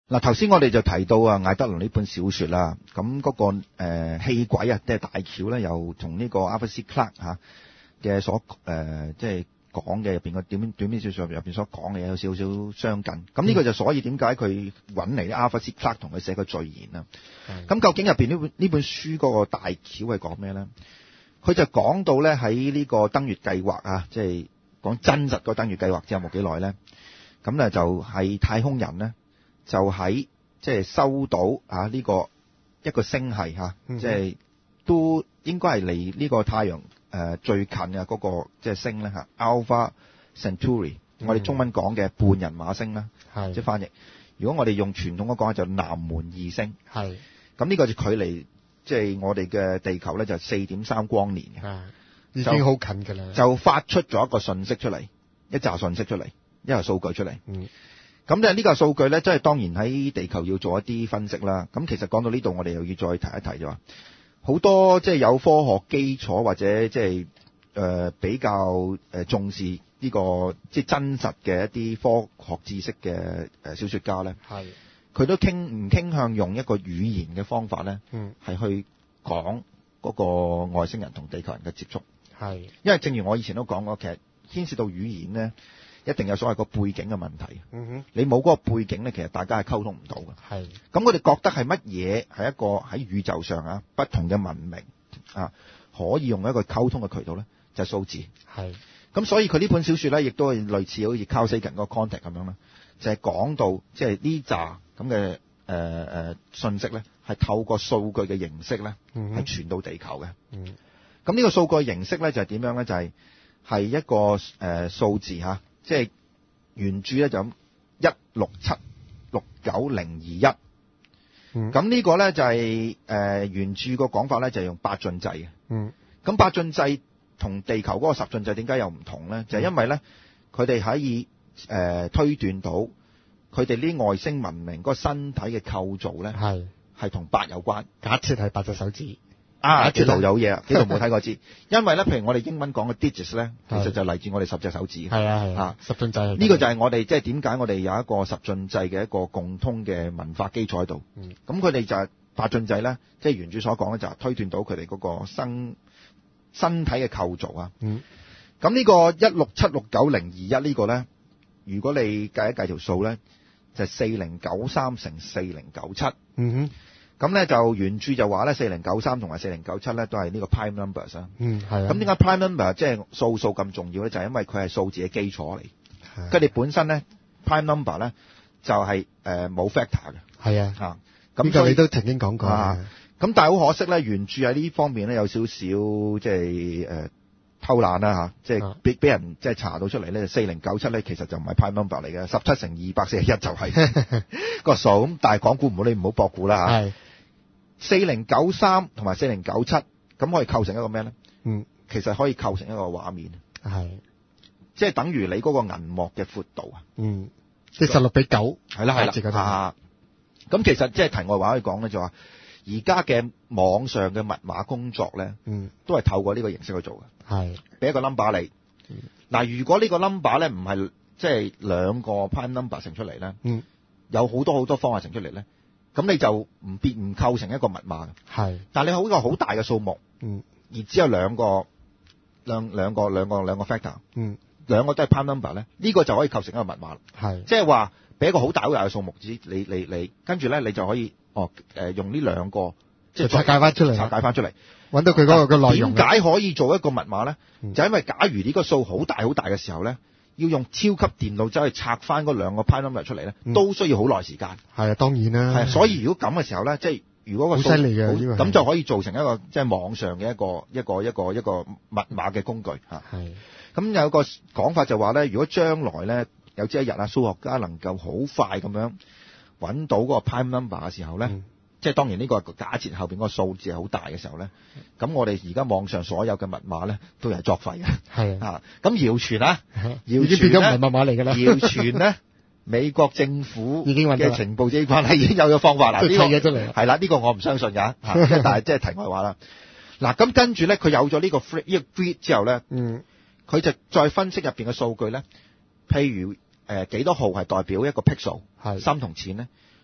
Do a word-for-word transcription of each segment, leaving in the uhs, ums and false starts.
嗱，頭先我哋就提到啊，艾德倫呢本小說啦，咁嗰、那個誒、呃、戲軌啊，即係大橋咧，又同呢個 Arthur C. Clarke 嚇嘅所誒即係講嘅入邊個短短篇小說入邊所講嘅嘢有少少相近。咁呢個就所以點解佢揾嚟啲 Arthur C. Clarke 同佢寫個序言啦。咁、嗯、究竟入邊呢本呢本書嗰個大橋係講咩咧？佢就講到咧喺呢個登月計劃啊，即係講真實個登月計劃之後冇幾耐咧，咁咧就係太空人咧。就喺即係收到啊呢個一個星系嚇，即係都應該係離呢個太陽誒最近嘅嗰個即係星咧嚇 Alpha Centauri，我哋中文講嘅半人馬星啦，即係翻譯。如果我哋用傳統嘅講就南門二星，係咁呢個就距離即係我哋嘅地球咧就四點三光年嘅， 已經好近㗎啦。 就發出咗一個訊息出嚟，一紮訊息出嚟，一個數據出嚟。嗯咁咧呢個數據咧，即係當然喺地球要做一啲分析啦。咁其實講到呢度，我哋又要再提一提就話，好多即係有科學基礎或者即係誒比較誒重視呢個即係真實嘅一啲科學知識嘅誒小說家咧，係佢都傾唔傾向用一個語言嘅方法咧，嗯，係去講嗰個外星人同地球人嘅接觸，係因為正如我以前都講過，其實牽涉到語言咧。一定有所謂個背景嘅問題，嗯哼，你冇嗰個背景咧，其實大家係溝通唔到嘅。係，咁我哋覺得係乜嘢係一個喺宇宙上啊不同嘅文明啊，可以用一個溝通嘅渠道咧，就係、是、數字。係，咁所以佢呢本小說咧，亦都係類似好似 Carl Sagan 嗰個 contact 咁樣啦，就係、是、講到即係呢扎咁嘅誒誒信息咧，係透過數據嘅形式咧，係、嗯、傳到地球嘅。嗯，咁呢個數據形式咧就係、是、點樣咧？就係、是、係一個誒、呃、數字嚇。即係原著咧就咁一六七六九零二一，咁、嗯、呢個咧就係、是、誒、呃、原著個講法咧就係用八進制嘅。嗯，咁八進制同地球嗰個十進制點解又唔同咧？就係、是、因為咧佢哋可以誒、呃、推斷到佢哋啲外星文明嗰個身體嘅構造咧係係同八有關。假設係八隻手指。啊！呢度有嘢啊，呢度冇睇過知。因為咧，譬如我哋英文講嘅 digits 咧，其實就嚟自我哋十隻手指。係啊係啊，十進制。呢個就係我哋即係點解我哋有一個十進制嘅一個共通嘅文化基礎喺度。嗯。咁佢哋就係八進制咧，即係原著所講咧，就係推斷到佢哋嗰個身身體嘅構造啊。嗯。咁呢個一六七六九零二一呢個咧，如果你計一計條數咧，就係四零九三乘四零九七。嗯哼。咁咧就原著就話咧，四零九三同埋四零九七咧都係呢個 prime numbers 啊。嗯，係啊。咁點解 prime number 即係數數咁重要咧？就係、是、因為佢係數字嘅基礎嚟。係。佢哋本身咧 prime number 咧就係誒冇 factor 嘅。係啊。嚇。咁呢個你都曾經講過。啊。咁但係好可惜咧，原著喺呢方面咧有少少即係誒偷懶啦嚇，即係俾俾人即係查到出嚟咧，四零九七咧其實就唔係 prime number 嚟嘅，十七乘二百四十一就係個數。咁但係講估唔好，你唔好博估啦嚇。係。四零九三同埋四零九七，咁可以構成一個咩咧？嗯，其實可以構成一個畫面，係，即係等於你嗰個銀幕嘅闊度啊。嗯，即係十六比九，係啦係啦啊。咁其實即係題外話可以講咧，就話而家嘅網上嘅密碼工作咧，嗯，都係透過呢個形式去做嘅。係，俾一個 number 你。嗱、嗯，如果呢個 number 咧唔係即係兩個 prime number 乘出嚟咧，嗯，有好多好多方法乘出嚟咧。咁你就唔變唔構成一個密碼嘅，係。但係你好一個好大嘅數目，嗯，而只有兩個兩兩個兩個兩個 factor，嗯，兩個都係 prime number 咧，呢個就可以構成一個密碼啦，係。即係話俾一個好大好大嘅數目，你你你你，跟住咧你就可以哦誒、呃、用呢兩個即係拆解翻出嚟，拆解翻出嚟，揾到佢嗰個嘅內容。點解可以做一個密碼咧、嗯？就因為假如呢個數好大好大嘅時候咧。要用超級電腦走去拆翻嗰兩個 prime number 出嚟咧，都需要好耐時間。係啊，當然啦。係，所以如果咁嘅時候咧，即係如果個數好犀利嘅，咁就可以做成一個即係網上嘅一個一個一個一個密碼嘅工具嚇。係。咁有個講法就話咧，如果將來咧有朝一日啊，數學家能夠好快咁樣揾到嗰個 prime number 嘅時候咧。嗯，即係當然呢個假設後邊嗰個數字係好大嘅時候咧，咁我哋而家網上所有嘅密碼咧都係作廢嘅。係啊，咁謠傳啊，謠傳變咗唔係密碼嚟㗎啦。謠傳咧，美國政府已經嘅情報機關係已經有咗方法啦。呢、呢個嘢出嚟係啦，呢、呢個我唔相信㗎。但係即係題外話啦。嗱，咁跟住咧，佢有咗呢個 free 呢個 grid 之後咧，嗯，佢就再分析入邊嘅數據咧，譬如誒幾、呃、多號係代表一個 pixel，係深同淺咧。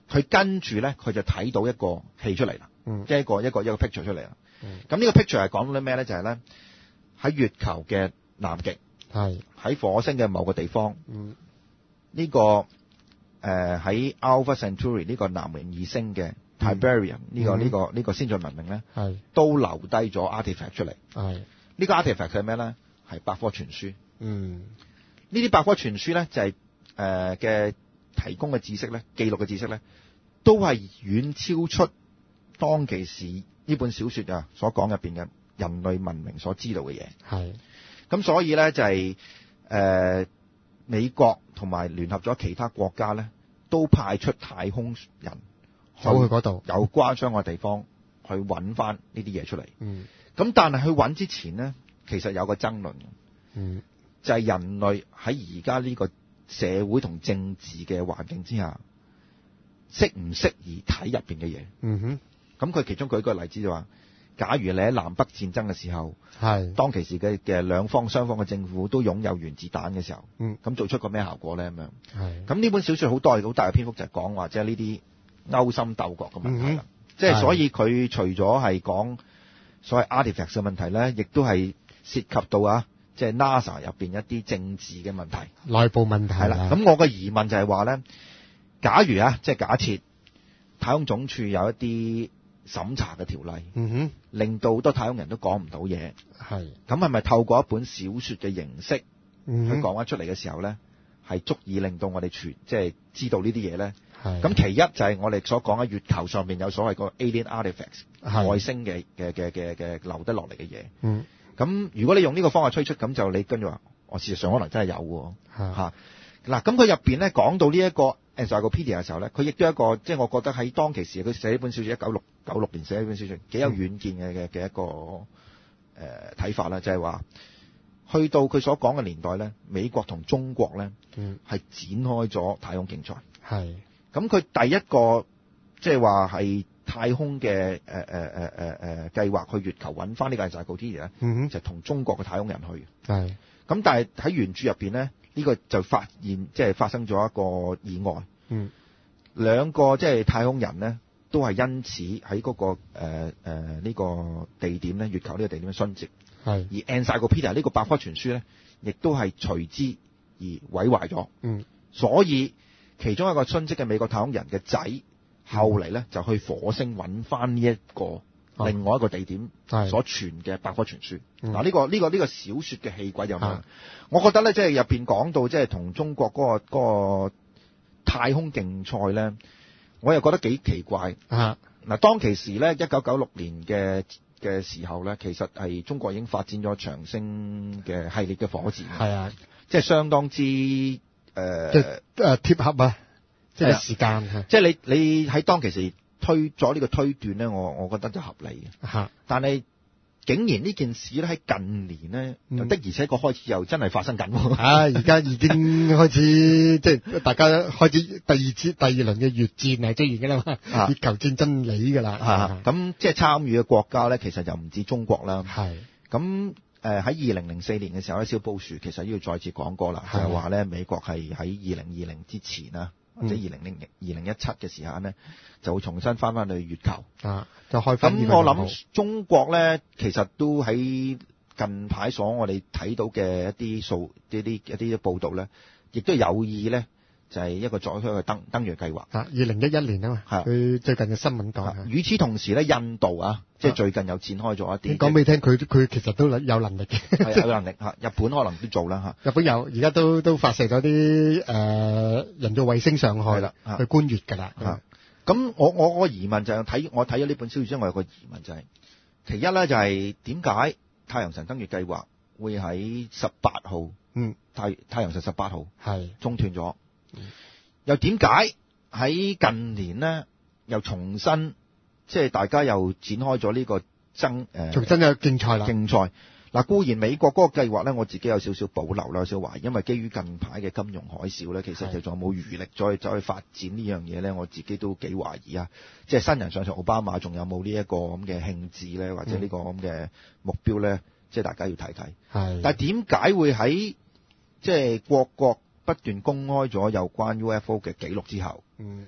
佢跟住咧佢就睇到一個戲出嚟啦， 嗯， 即係一個一個一個 picture 出嚟啦。 嗯， 咁呢個 picture 係講到啲咩咧？就係咧喺月球嘅南極， 係喺火星嘅某個地方， 嗯， 呢、這個誒喺 Alpha Centauri 呢個南冥二星嘅 Tiberium 呢、這個呢、 嗯這個呢、這個先進文明咧， 係都留低咗 artifact 出嚟。 係呢個 artifact 係咩咧？係百科全書。 嗯， 呢啲百科全書咧就係誒嘅提供嘅知識咧，記錄嘅知識咧，都係遠超出當其時呢本小說啊所講入邊嘅人類文明所知道嘅嘢。 係咁所以咧就係、是、誒、呃、美國同埋聯合咗其他國家咧，都派出太空人走去嗰度有關相關嘅地方去揾翻呢啲嘢出嚟。 嗯， 咁但係去揾之前咧，其實有個爭論。 嗯， 就係、是、人類喺而家呢個社會同政治嘅環境之下，適唔適宜睇入邊嘅嘢？ 嗯哼， 咁佢其中舉個例子就話，假如你喺南北戰爭嘅時候， 係當其時嘅嘅兩方雙方嘅政府都擁有原子彈嘅時候， 嗯， 咁做出個咩效果咧？咁樣係咁呢本小說好多好大嘅篇幅就係講話，即係呢啲勾心鬥角嘅問題啦。 嗯、 即係所以佢除咗係講所謂 artifact 嘅問題咧，亦都係涉及到啊。即係 NASA 入邊一啲政治嘅問題， 內部問題係啦。咁我嘅疑問就係話咧，假如啊，即係假設太空總署有一啲審查嘅條例， 嗯哼， 令到好多太空人都講唔到嘢， 係咁係咪透過一本小說嘅形式嗯去講翻出嚟嘅時候咧，係足以令到我哋全即係知道呢啲嘢咧？ 係咁其一就係我哋所講喺月球上面有所謂個 alien artifacts 外星嘅嘅嘅嘅嘅留得落嚟嘅嘢， 嗯。 咁如果你用呢個方法推出，咁就你跟住話，我事實上可能真係有喎。 嚇嗱，咁佢入邊咧講到呢一個 Encyclopedia 嘅時候咧，佢亦都一個即係我覺得喺當其時佢寫呢本小説，一九六九六年寫呢本小説，幾有遠見嘅嘅嘅一個誒睇、呃、法啦，就係、是、話去到佢所講嘅年代咧，美國同中國咧嗯係展開咗太空競賽。 係咁佢第一個即係話係太空嘅誒誒誒誒誒計劃去月球揾翻呢個 Encyclopedia 咧， 嗯哼， 就同中國嘅太空人去。 係咁， 但係喺原著入邊咧，呢、呢個就發現即係發生咗一個意外。 嗯， 兩個即係太空人咧，都係因此喺嗰、嗰個誒誒呢個地點咧，月球呢個地點嘅殉職。 係而 Encyclopedia 呢個百科全書咧，亦都係隨之而毀壞咗。 嗯， 所以其中一個殉職嘅美國太空人嘅仔，後嚟咧就去火星揾翻呢一個另外一個地點所傳嘅百科全書。嗱、 嗯， 呢、呢個呢、呢個呢、呢個小說嘅戲軌有咩？我覺得咧，即係入邊講到即係同中國嗰、嗰個、嗰個太空競賽咧，我又覺得幾奇怪。 啊， 嗱，當其時咧，一九九六年嘅嘅時候咧，其實係中國已經發展咗長星嘅系列嘅火箭。 係啊， 即係相當之誒，呃、 即係誒貼合啊，即係時間。 即係你你喺當其時推咗呢個推斷咧，我我覺得就合理嘅。 嚇， 但係竟然呢件事咧喺近年咧，嗯、的而且確開始又真係發生緊。 啊，而家已經開始即係大家開始第二次第二輪嘅月戰係出現㗎啦嘛，月球戰爭嚟㗎啦。 咁即係參與嘅國家咧，其實就唔止中國啦。 係。 咁誒喺二零零四年嘅時候咧，小布殊其實要再次講過啦，就係話咧美國係喺二零二零之前啦，或者二零零二零一七嘅時間咧，就會重新翻翻去月球。 啊，就開翻。 咁我諗中國咧，其實都喺近排所我哋睇到嘅一啲數、一啲一啲報道咧，亦都有意咧，就係、是、一個載去嘅登登月計劃。 啊，二零一一年啊嘛，佢最近嘅新聞講。與此同時咧，印度啊，即係最近又展開咗一啲。 講俾你聽，佢佢其實都有能力嘅， 係有能力嚇。日本可能都做啦嚇。 日本有，而家都都發射咗啲誒人造衛星上去啦，去觀月㗎啦。 咁我我個疑問就係睇我睇咗呢本小説之後，我有個疑問就係、是，其一咧就係點解太陽神登月計劃會喺十八號， 嗯， 太太陽神十八號係中斷咗，又點解喺近年呢又重新即係大家又展開咗呢個爭誒， 重新有競賽啦， 競賽。嗱，固然美國嗰個計劃咧，我自己有少少保留啦，有少少懷疑，因為基於近排嘅金融海嘯咧，其實就仲有冇餘力再走去發展呢樣嘢咧，我自己都幾懷疑啊！即係新人上場奧巴馬仲有冇呢一個咁嘅興致咧，或者呢個咁嘅目標咧？即係大家要睇睇。係。但係點解會喺即係各國不斷公開咗有關 U F O 嘅記錄之後， 嗯，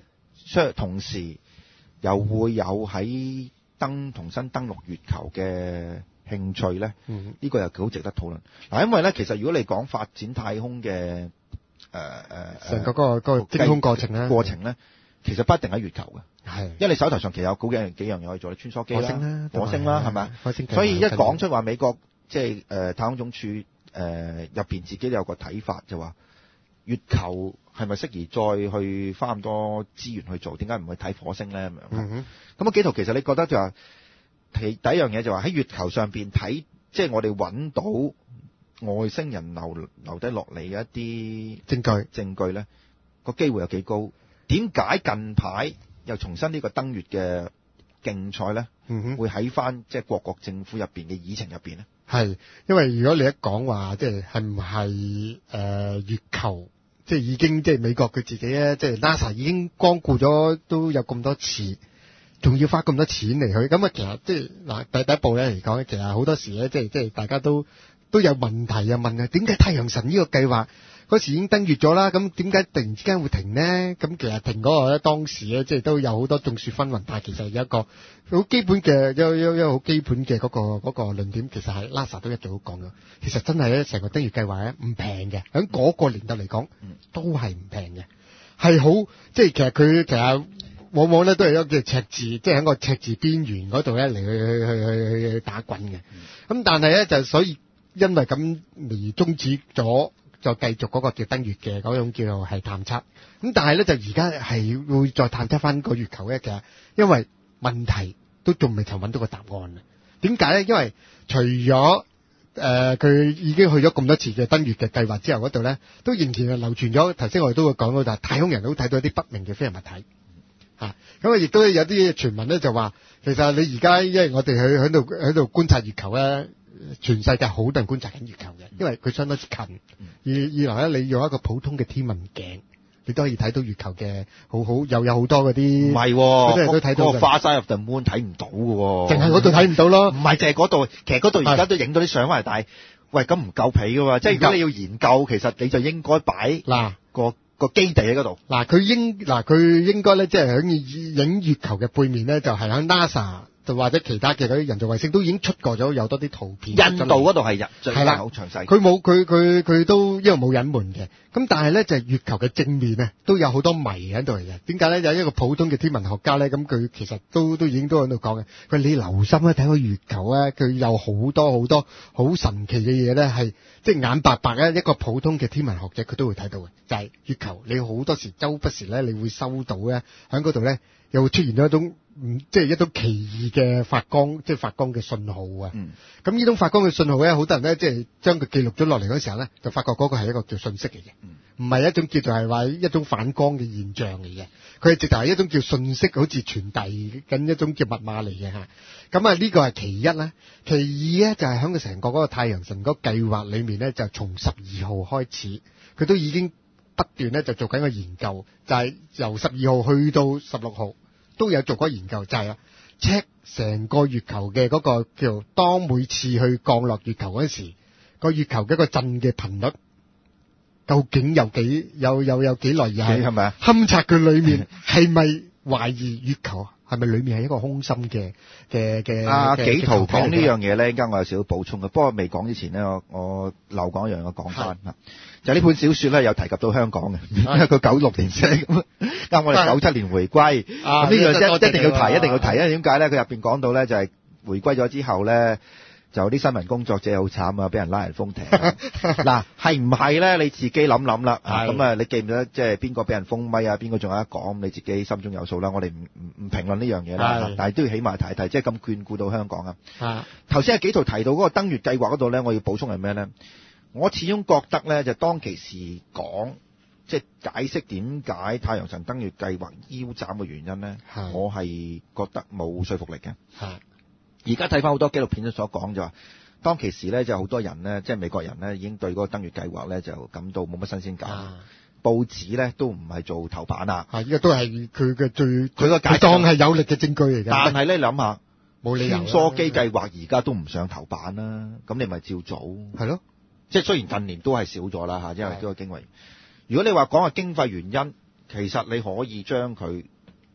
相同時又會有喺登重新登陸月球嘅興趣咧，呢、 嗯呢個又好值得討論。嗱，因為咧，其實如果你講發展太空嘅誒誒成個嗰個嗰個精空過程咧， 過程咧，其實不一定喺月球嘅， 係， 因為你手頭上其實有好幾樣幾樣嘢可以做，你穿梭機啦、 火星啦， 火星啦，係咪？ 火星， 所以一講出話美國即係誒太空總署誒入邊自己都有個睇法，就話月球係咪適宜再去花咁多資源去做？點解唔去睇火星咧？咁樣、 嗯， 咁啊，紀陶其實你覺得就話第第一樣嘢就話喺月球上邊睇，即係我哋揾到外星人留留低落嚟嘅一啲證據證據咧，個機會有幾高？點解近排又重新呢個登月嘅競賽咧、嗯，會喺翻即係各國政府入邊嘅議程入邊咧？ 係，因為如果你一講話，即係係唔係誒月球，即係已經即係美國佢自己咧，即係 NASA 已經光顧咗都有咁多次，仲要花咁多錢嚟去，咁啊其實即係嗱第第一步咧嚟講，其實好多時咧，即係即係大家都都有問題啊，問啊，點解太陽神呢個計劃嗰時已經登月咗啦，咁點解突然之間會停呢？咁其實停嗰個咧，當時咧即係都有好多眾說紛紜，但係其實有一個好基本嘅，有有有好基本嘅嗰個嗰個論點，其實係 NASA 都一早講咗，其實真係咧成個登月計劃咧唔平嘅，喺嗰個年代嚟講都係唔平嘅，係好即係其實佢其實往往咧都係一個叫赤字，即係喺個赤字邊緣嗰度咧嚟去去去去去打滾嘅。咁但係咧就所以因為咁而終止咗，就繼續嗰個叫登月嘅嗰種叫做係探測。咁但係咧就而家係會再探測翻個月球咧嘅，因為問題都仲未曾揾到個答案啊。點解咧？因為除咗誒佢已經去咗咁多次嘅登月嘅計劃之後嗰度咧，都仍然係流傳咗。頭先我哋都會講到就係太空人都睇到一啲不明嘅飛行物體。嚇，咁啊亦都有啲傳聞咧就話，其實你而家因為我哋去喺度喺度觀察月球咧，全世界好多人觀察緊月球嘅，因為佢相當之近。二二來咧，你用一個普通嘅天文鏡，你都可以睇到月球嘅好好又有好多嗰啲。唔係，嗰啲人都睇到嘅。嗰個 Far Side of the Moon睇唔到嘅喎。淨係嗰度睇唔到咯。唔係淨係嗰度，其實嗰度而家都影到啲相翻嚟，但係喂咁唔夠皮嘅喎。即係如果你要研究，其實你就應該擺嗱個。個基地喺嗰度，嗱佢應嗱佢應該咧，即係喺影月球嘅背面咧，就係喺 NASA 就或者其他嘅嗰啲人造衛星都已經出過咗有多啲圖片。印度嗰度係日係啦，好詳細。佢冇佢佢佢都因為冇隱瞞嘅，咁但係咧就係月球嘅正面啊，都有好多謎喺度嚟嘅。點解咧？有一個普通嘅天文學家咧，咁佢其實都都已經都喺度講嘅。佢你留心咧睇個月球咧，佢有好多好多好神奇嘅嘢咧，係即係眼白白咧，一個普通嘅天文學者佢都會睇到嘅，就係月球。你好多時周不時咧，你會收到咧喺嗰度咧，又會出現咗一種唔即係一種奇異嘅發光，即係發光嘅信號啊。嗯。咁呢種發光嘅信號咧，好多人咧即係將佢記錄咗落嚟嗰時候咧，就發覺嗰個係一個叫信息嚟嘅，唔係一種叫做係話一種反光嘅現象嚟嘅。佢係直頭係一種叫信息，好似傳遞緊一種叫密碼嚟嘅嚇。咁啊呢個係其一啦，其二咧就係喺佢成個嗰個太陽神嗰個計劃裏面咧，就從十二號開始，佢都已經不斷咧就做緊個研究，就係、是、由十二號去到十六號都有做過研究，就係啦 check 成個月球嘅嗰個叫當每次去降落月球嗰時，個月球嘅一個震嘅頻率究竟有幾有有有幾耐而係係咪啊？勘察佢裏面係咪懷疑月球係咪裏面係一個空心嘅嘅嘅？阿紀陶講呢樣嘢咧，而家我有少少補充嘅，不過未講之前咧，我我漏講一樣，我講翻嚇。就呢本小說咧，有提及到香港嘅，因為佢九六年寫咁，但我哋九七年回歸，咁呢樣一一定要提，一定要提，因為點解咧？佢入邊講到咧，就係回歸咗之後咧，就啲新聞工作者好慘啊，俾人拉人封艇。嗱，係唔係咧？你自己諗諗啦。咁啊，你記唔記得即係邊個俾人封咪啊？邊個仲有得講？你自己心中有數啦。我哋唔唔唔評論呢樣嘢啦，但係都要起碼提提，即係咁眷顧到香港啊。頭先阿紀陶提到嗰個登月計劃嗰度咧，我要補充係咩咧？我始終覺得咧，就當其時講，即係解釋點解太陽神登月計劃腰斬嘅原因咧，我係覺得冇說服力嘅。而家睇翻好多紀錄片都所講就話，當其時咧就好多人咧，即係美國人咧已經對嗰個登月計劃咧就感到冇乜新鮮感。報紙咧都唔係做頭版啦。啊，依家都係佢嘅最佢個解當係有力嘅證據嚟嘅。但係咧，你諗下，冇理由穿梭機計劃而家都唔上頭版啦，咁你咪照做。係咯。即係雖然近年都係少咗啦嚇，因為呢個經費。如果你話講下經費原因，其實你可以將佢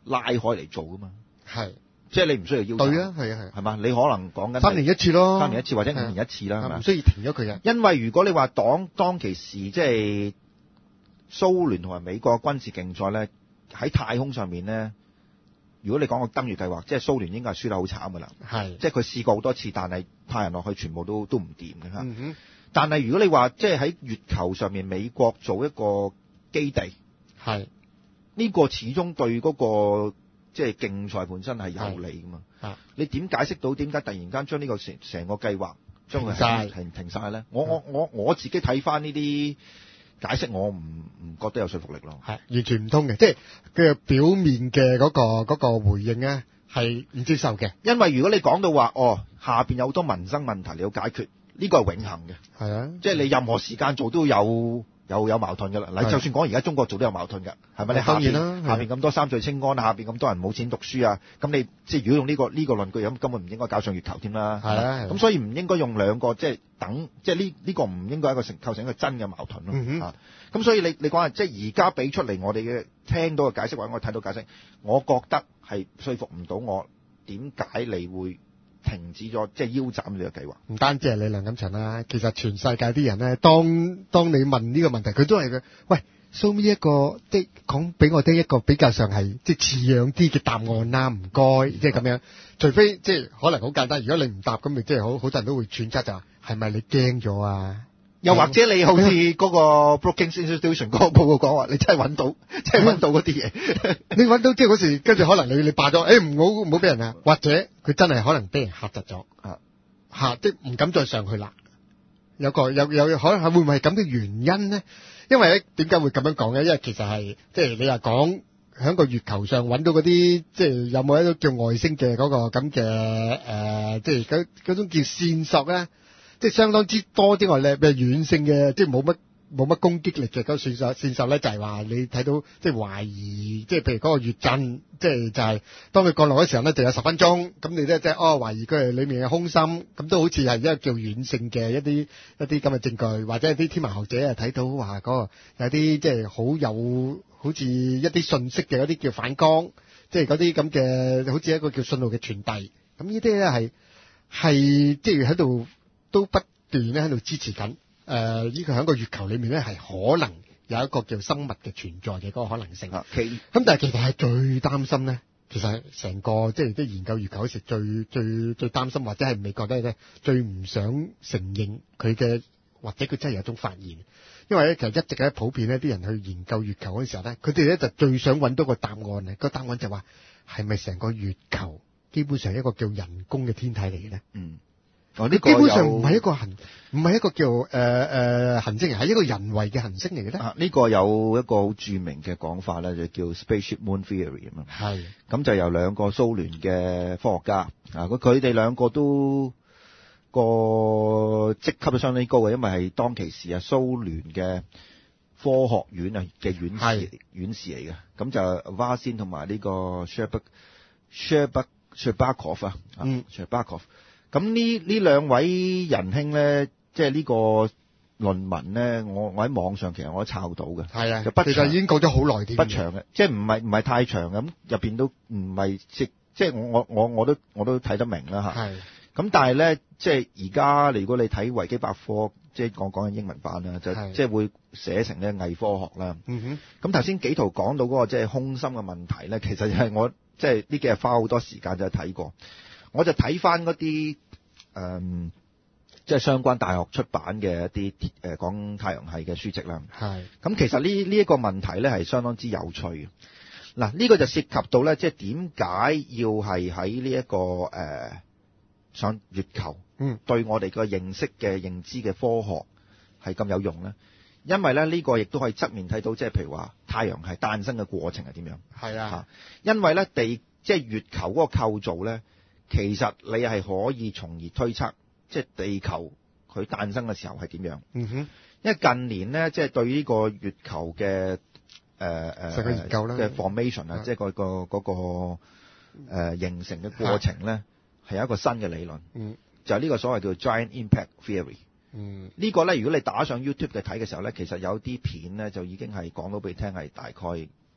拉開嚟做噶嘛。 係。 即係你唔需要腰斬。 對啊，係啊係。 係嘛？你可能講緊三年一次咯。 三年一次或者五年一次啦，係嘛？ 唔需要停咗佢嘅。 因為如果你話當當其時即係蘇聯同埋美國嘅軍事競賽咧，喺太空上面咧，如果你講個登月計劃，即係蘇聯應該係輸得好慘噶啦。係。即係佢試過好多次，但係派人落去全部都都唔掂嘅嚇。嗯哼。但係如果你話即係喺月球上面，美國做一個基地，係呢個始終對嗰個即係競賽本身係有利噶嘛。啊！你點解釋到點解突然間將呢個成成個計劃將佢停停曬咧？我我我我自己睇翻呢啲解釋，我唔唔覺得有說服力咯。係完全唔通嘅，即係佢表面嘅嗰個嗰個回應咧係唔接受嘅。 因為如果你講到話哦，下邊有好多民生問題你要解決。呢個係永恆嘅，係啊，即係你任何時間做都有有有矛盾㗎啦。嗱，就算講而家中國做都有矛盾㗎，係咪？你下邊下邊咁多三聚氰胺，下邊咁多人冇錢讀書啊，咁你即係如果用呢個呢個論據，咁根本唔應該搞上月球添啦。係啊，咁所以唔應該用兩個即係等，即係呢呢個唔應該係一個成構成一個真嘅矛盾咯。嗯哼，咁所以你你講下，即係而家俾出嚟我哋嘅聽到嘅解釋或者我睇到解釋，我覺得係說服唔到我點解你會停止咗即係腰斬呢個計劃。唔單止係你梁錦祥啦，其實全世界啲人咧，當當你問呢個問題，佢都係嘅。喂 ，show me 一個即係講俾我聽一個比較上係即係似樣啲嘅答案啦，唔該，即係咁樣。除非即係可能好簡單，如果你唔答咁，咪即係好好多人都會揣測就話係咪你驚咗啊？又或者你好似嗰個 Brookings Institution 嗰個報告講話，你真係揾到，真係揾到嗰啲嘢。你揾到即係嗰時，跟住可能你你霸咗，誒唔好唔好俾人啊，或者佢真係可能俾人嚇窒咗，啊嚇，即係唔敢再上去啦。有個有有可能係會唔會係咁嘅原因咧？因為咧點解會咁樣講咧？因為其實係即係你話講喺個月球上揾到嗰啲，即係有冇一種叫外星嘅嗰個咁嘅誒，即係嗰嗰種叫線索咧。即係相當之多之外咧，咩軟性嘅，即係冇乜冇乜攻擊力嘅嗰個線索線索咧，就係話你睇到即係懷疑，即係譬如嗰個月震，即係就係當佢降落嘅時候咧，就有十分鐘，咁你咧即係哦懷疑佢係裡面嘅空心，咁都好似係一個叫軟性嘅一啲一啲咁嘅證據，或者係啲天文學者啊睇到話嗰個有啲即係好有好似一啲信息嘅嗰啲叫反光，即係嗰啲咁嘅好似一個叫信號嘅傳遞，咁呢啲咧係係即係喺度。都不斷咧喺度支持緊，誒、呃，呢個喺個月球裏面咧係可能有一個叫生物嘅存在嘅嗰個可能性。咁、啊、但係其實係最擔心咧，其實成個即係啲研究月球嗰時最最最擔心，或者係美國咧最唔想承認佢嘅，或者佢真係有種發現。因為咧其實一直喺普遍呢啲人去研究月球嗰時候咧，佢哋咧就最想揾到個答案咧，個答案就話係咪成個月球基本上係一個叫人工嘅天體嚟嘅咧？嗯。哦，呢個基本上唔係一個行，唔係一個叫誒誒行星，係一個人為嘅行星嚟嘅咧。啊，呢個有一個好著名嘅講法咧，就叫 Spaceship Moon Theory 咁啊。係。咁就由兩個蘇聯嘅科學家啊，佢佢哋兩個都個職級都相當高嘅，因為係當其時啊蘇聯嘅科學院啊嘅院士院士嚟嘅。咁就 Vasin 同埋呢個 Sherbak Sherbak Sherbakov 啊，嗯 Sherbakov。咁呢呢兩位仁兄咧，即係呢個論文咧，我我喺網上其實我都抄到嘅。係啊，就不其實已經講咗好耐啲，不長嘅，即係唔係唔係太長嘅，咁入邊都唔係即即係我我我我都我都睇得明啦嚇。係。咁但係咧，即係而家如果你睇維基百科，即係講講緊英文版啦，就即係會寫成咧偽科學啦。嗯哼。咁頭先紀陶講到嗰個即係空心嘅問題咧，其實就係我即係呢幾日花好多時間就睇過。我就睇翻嗰啲誒，即係相關大學出版嘅一啲誒講太陽系嘅書籍啦。係。咁其實呢呢一個問題咧係相當之有趣嘅。嗱，呢個就涉及到咧，即係點解要係喺呢一個誒上月球，嗯，對我哋個認識嘅認知嘅科學係咁有用咧？因為咧呢個亦都可以側面睇到，即係譬如話太陽系誕生嘅過程係點樣？係啊。因為咧地即係月球嗰個構造咧。其實你係可以從而推測，即係地球佢誕生嘅時候係點樣？嗯哼，因為近年咧，即係對呢個月球嘅誒誒成個研究啦嘅 formation 啊，即係個個嗰個誒形成嘅過程咧，係有一個新嘅理論。嗯，就係呢個所謂叫 giant impact theory。嗯，呢個咧，如果你打上 YouTube 嘅睇嘅時候咧，其實有啲片咧就已經係講到俾你聽係大概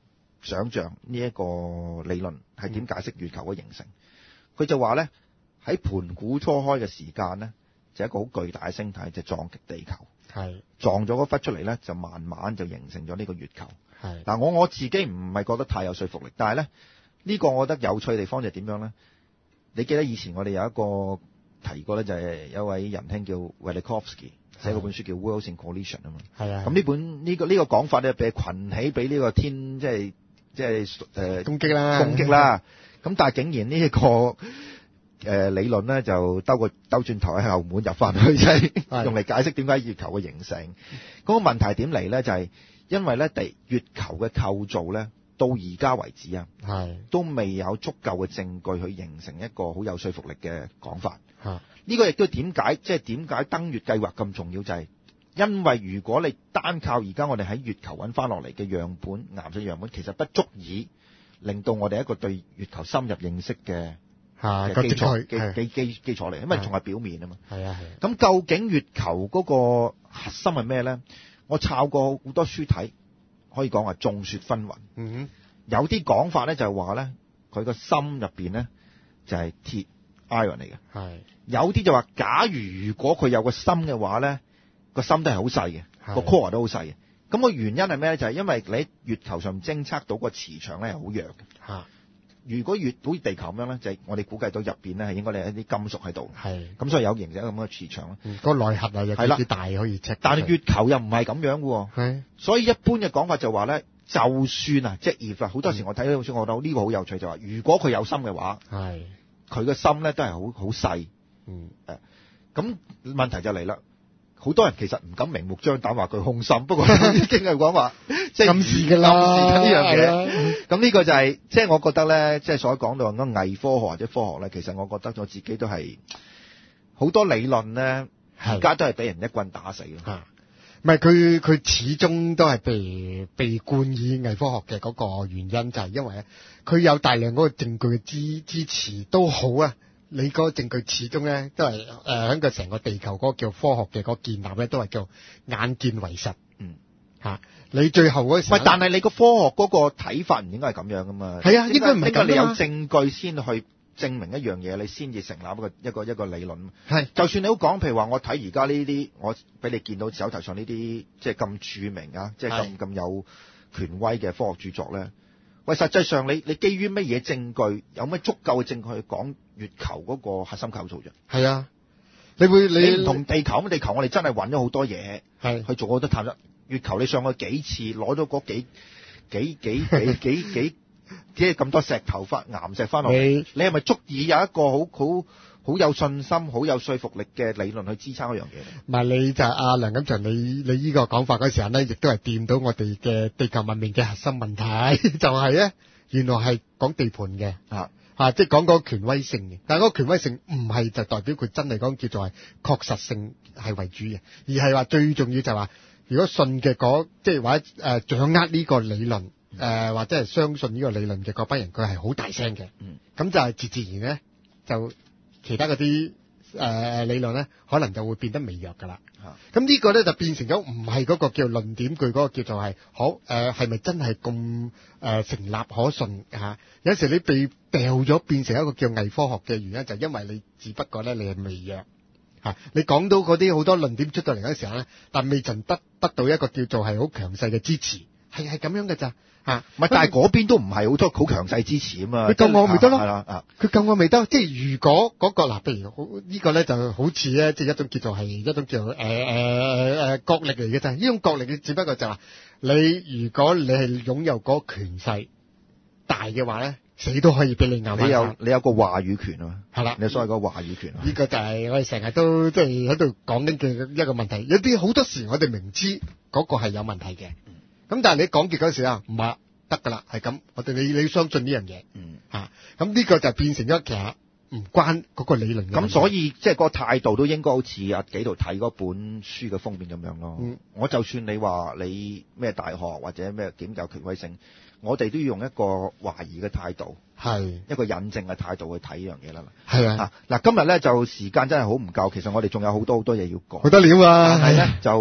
想像呢一個理論係點解釋月球嘅形成。佢、嗯、就話咧喺盤古初開嘅時間咧，就一個好巨大嘅星體就撞擊地球， 係撞咗嗰忽出嚟咧，就慢慢就形成咗呢個月球。 係嗱，我我自己唔係覺得太有說服力，但係咧呢、呢個我覺得有趣嘅地方就係點樣咧？你記得以前我哋有一個提過咧，就係有位仁兄叫 Velikovsky 寫嗰本書叫 Worlds in Collision 啊嘛。 係啊。 咁呢本呢、呢個呢、呢個講法咧，被群起俾呢個天即係即係誒攻擊啦， 攻擊啦。咁但係竟然呢、呢、一個誒、呃、理論咧，就兜個兜轉頭喺後門入翻去，即係用嚟解釋點解月球嘅形成。嗰、嗰個問題點嚟咧？就係、是、因為咧地月球嘅構造咧，到而家為止啊，係都未有足夠嘅證據去形成一個好有說服力嘅講法。呢、這個亦都點解即係點解登月計劃咁重要？就係、是、因為如果你單靠而家我哋喺月球揾翻落嚟嘅樣本岩石樣本，其實不足以令到我哋一個對月球深入認識嘅嘅基礎基基基基礎嚟，因為仲係表面啊嘛。係啊係。咁究竟月球嗰個核心係咩咧？我抄過好多書睇，可以講話眾說紛紜。嗯，有啲講法咧就係話咧，佢個心入邊咧就係鐵 iron 嚟嘅。係。有啲就話，假如如果佢有個心嘅話咧，個心都係好細嘅，個 core 都好細嘅。咁個原因係咩咧？就係、是、因為你喺月球上偵測到個磁場咧係好弱嘅。嚇。如果月好似地球咁樣咧，就係、是、我哋估計到入邊咧係應該係一啲金屬喺度。係。咁所以有形成咁嘅磁場咯。嗯，個內核啊有幾大可以 check。但係月球又唔係咁樣嘅喎。係。所以一般嘅講法就話咧，就算啊，即係 if 好多時我睇呢本書，我覺得呢個好有趣，就話如果佢有心嘅話，係佢個心咧都係好好細。嗯。誒，咁問題就嚟啦。好多人其實唔敢明目張膽話佢空心，不過已經係講話即係暗示㗎啦，暗示緊呢樣嘢。咁呢個就係、是、即係我覺得咧，即係所講到嗰偽科學或者科學咧，其實我覺得我自己都係好多理論咧，而家都係俾人一棍打死咯。嚇，唔係佢佢始終都係被被冠以偽科學嘅嗰個原因，就係因為咧佢有大量嗰個證據嘅支支持都好啊。你嗰個證據始終咧都係誒喺個成個地球嗰個叫科學嘅嗰個建立咧，都係叫眼見為實。嗯，嚇、啊、你最後嗰時，唔係，但係你個科學嗰個睇法唔應該係咁樣噶嘛？係啊，應該唔係咁。你有證據先去證明一樣嘢，你先至成立一個一個一個理論。係，就算你好講，譬如話我睇而家呢啲，我俾你見到手頭上呢啲即係咁著名啊，即係咁咁有權威嘅科學著作咧。喂，實際上你你基於乜嘢證據，有咩足夠嘅證據去講月球嗰個核心構造啫？係啊，你會你唔同地球咁，地球我哋真係揾咗好多嘢，係去做好多探測。月球你上去幾次，攞咗嗰幾幾幾幾幾幾即係咁多石頭翻岩石翻落嚟，你係咪足以有一個好好好有信心、好有說服力嘅理論去支撐嗰樣嘢？唔係，你就阿、是、梁錦祥，你你呢個講法嗰時候咧，亦都係掂到我哋嘅地球文明嘅核心問題，就係咧，原來係講地盤嘅啊啊，即係講嗰個權威性嘅。但係嗰個權威性唔係就代表佢真係講叫做係確實性係為主嘅，而係話最重要就係話，如果信嘅嗰即係或者誒掌握呢個理論誒、呃、或者係相信呢個理論嘅嗰班人，佢係好大聲嘅。嗯，咁就係自自然咧就。其他嗰啲誒理論咧，可能就會變得微弱㗎啦。咁、啊、呢個咧就變成咗唔係嗰個叫論點句嗰個叫做係好誒，係咪真係咁誒成立可信嚇、啊？有時你被掉咗變成一個叫偽科學嘅原因，就係、因為你只不過咧你係微弱嚇、啊。你講到嗰啲好多論點出到嚟嗰時候咧，但未曾得得到一個叫做係好強勢嘅支持，係係咁樣嘅咋。嚇，唔係，但係嗰邊都唔係好多好強勢支持啊嘛。佢救我咪得咯，係啦，啊，佢救我咪得。即係如果嗰、嗰個嗱，譬如好呢個咧就好似咧，即係一種叫做係一種叫做誒誒誒角力嚟嘅啫。呢種角力只不過就話你如果你係擁有嗰個權勢大嘅話咧，死都可以俾你咬。你有你有個話語權啊嘛，係啦，你所謂個話語權。呢個就係我哋成日都即係喺度講緊嘅一個問題。有啲好多時我哋明知嗰個係有問題嘅。咁但係你講結嗰時啊，唔係得噶啦，係咁，我哋你你要相信呢樣嘢，嗯吓，咁呢個就變成咗其實唔關嗰個理論。咁所以即係個態度都應該好似阿紀度睇嗰本書嘅封面咁樣咯。嗯，我就算你話你咩大學或者咩點有權威性，我哋都要用一個懷疑嘅態度，係一個引證嘅態度去睇呢樣嘢啦。係啊，嗱、啊、今日咧就時間真係好唔夠，其實我哋仲有好多好多嘢要講，好得了啊，係咧就。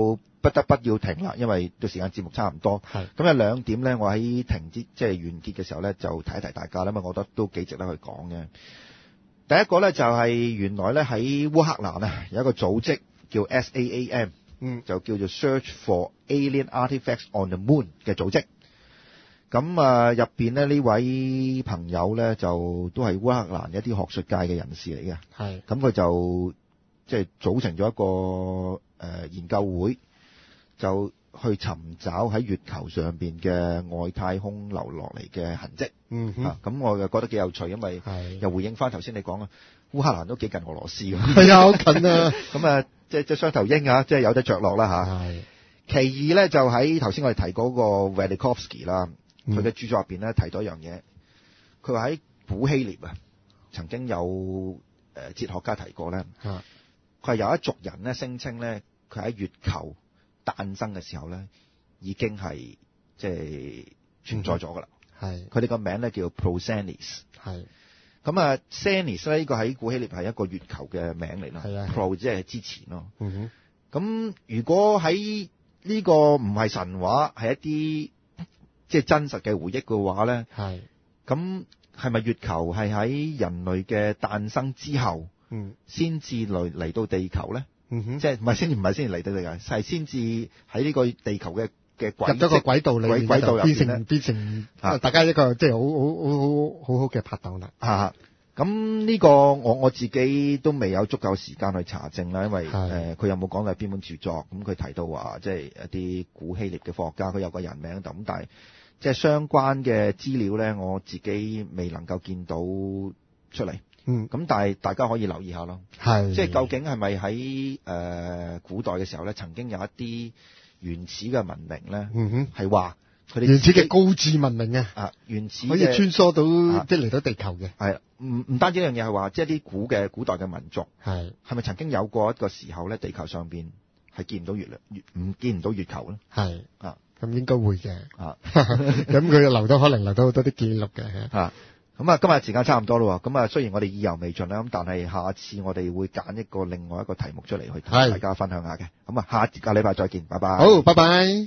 不得不要停啦，因為到時間節目差唔多。 係咁有兩點咧，我喺停之即係完結嘅時候咧，就提一提大家啦，因為我覺得都幾值得去講嘅。第一個咧就係原來咧喺烏克蘭啊有一個組織叫 S A A M， 嗯， 就叫做 Search for Alien Artifacts on the Moon 嘅組織。咁啊入邊咧呢位朋友咧就都係烏克蘭一啲學術界嘅人士嚟嘅。 係咁佢就即係組成咗一個誒、呃、研究會，就去尋找喺月球上邊嘅外太空流落嚟嘅痕跡。 嗯哼， 啊，咁我就覺得幾有趣，因為係又回應翻頭先你講啊，烏克蘭都幾近俄羅斯咁。 係啊，好近啊。 咁啊，即係即係雙頭鷹啊，即係有得着落啦嚇。 係其二咧就喺頭先我哋提嗰個 Velikovsky 啦，佢嘅著作入邊咧提到一樣嘢，佢話喺古希臘啊曾經有誒哲學家提過咧， 嚇佢係有一族人咧聲稱咧佢喺月球誕生嘅時候咧已經係即係存在咗噶啦。 係佢哋個名咧叫 Proxenes。 係咁啊 Xenis 咧呢個喺古希臘係一個月球嘅名嚟啦。 係啊 Pro 即係之前咯。 嗯咁如果喺呢個唔係神話，係一啲即係真實嘅回憶嘅話咧， 哼，係咁係咪月球係喺人類嘅誕生之後嗯先至嚟嚟到地球咧？ 嗯哼， 即係唔係先唔係先嚟到地球，係先至喺呢個地球嘅嘅軌入咗個軌道裏面， 軌軌道入邊變成咧變成啊大家一個即係好好好好好好嘅拍檔啦。 啊！咁呢個我我自己都未有足夠時間去查證啦，因為係誒佢有冇講到係邊本著作？咁佢提到話即係一啲古希臘嘅科學家，佢有個人名咁，但係即係相關嘅資料咧，我自己未能夠見到出嚟。 嗯， 咁但係大家可以留意下咯， 係即係究竟係咪喺誒古代嘅時候咧，曾經有一啲原始嘅文明咧， 嗯哼， 係話佢哋原始自己嘅高智文明啊， 啊原始可以嘅穿梭到啊即係嚟到地球嘅。 係唔唔單止一樣嘢係話，即係啲古嘅古代嘅民族係係咪曾經有過一個時候咧，地球上邊係見唔到月亮，月唔見唔到月球咧？ 係啊， 咁應該會嘅。 啊咁佢留到可能留到好多啲記錄嘅。 啊！咁啊，今日時間差唔多咯喎，咁啊，雖然我哋意猶未盡啦，咁但係下次我哋會揀一個另外一個題目出嚟去同係大家分享下嘅。咁啊，下個禮拜再見，拜拜。 好，拜拜。